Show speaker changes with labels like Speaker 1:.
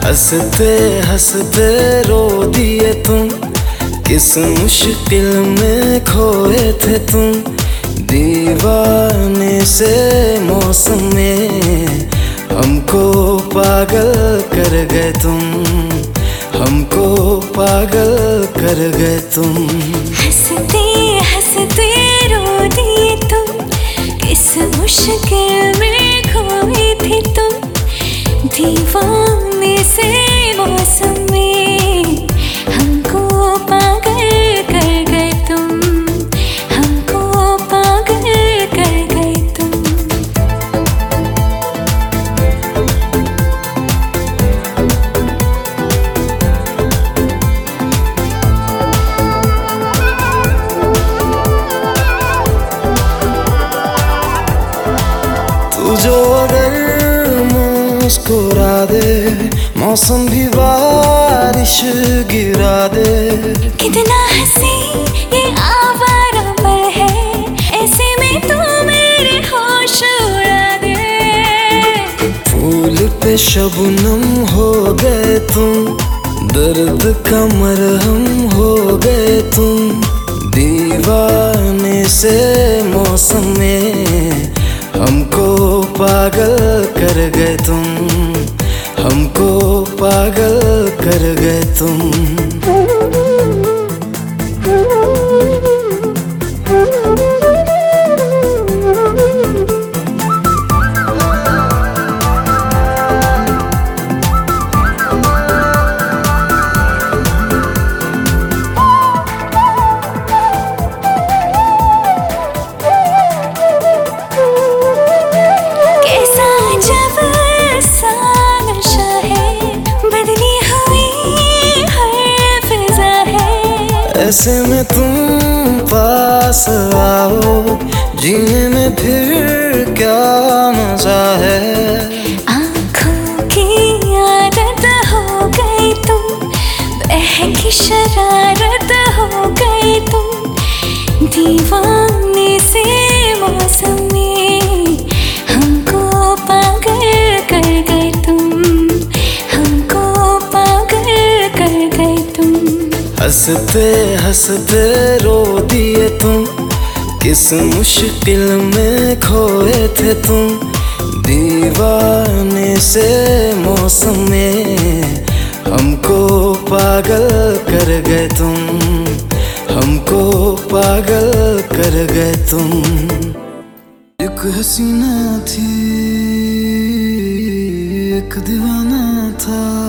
Speaker 1: हंसते हंसते रो दिए तुम, किस मुश्किल में खोए थे तुम। दीवाने से मौसम में हमको पागल कर गए तुम, हमको पागल कर गए तुम।
Speaker 2: हंसते हंसते रो दिए तुम, किस मुश्किल में खोए थे तुम। दीवाने से मौसम में हमको पागल कर गए तुम, हमको पागल कर गए तुम।
Speaker 1: तू जो अगर मुस्कुरा दे, मौसम भी बारिश गिरा दे।
Speaker 2: कितना हंसी ये आवारा पल है, ऐसे में तू मेरे होश उड़ा दे।
Speaker 1: फूल पे शबनम हो गए तुम, दर्द का मरहम हो गए तुम। दीवाने से मौसम में हमको पागल कर गए तुम, हमको पागल कर गए तुम। ऐसे में तुम पास आओ, जीने में फिर क्या मजा है।
Speaker 2: आँखों की आदत हो गई तुम, बहकी शरारत हो गई तुम। दीवाने से मौसम में हमको पागल कर गए तुम, हमको पागल कर गए तुम।
Speaker 1: हंसते हंसते रो दिए तुम, किस मुश्किल में खोए थे तुम। दीवाने से मौसम में हमको पागल कर गए तुम, हमको पागल कर गए तुम। एक हसीना थी, एक दीवाना था।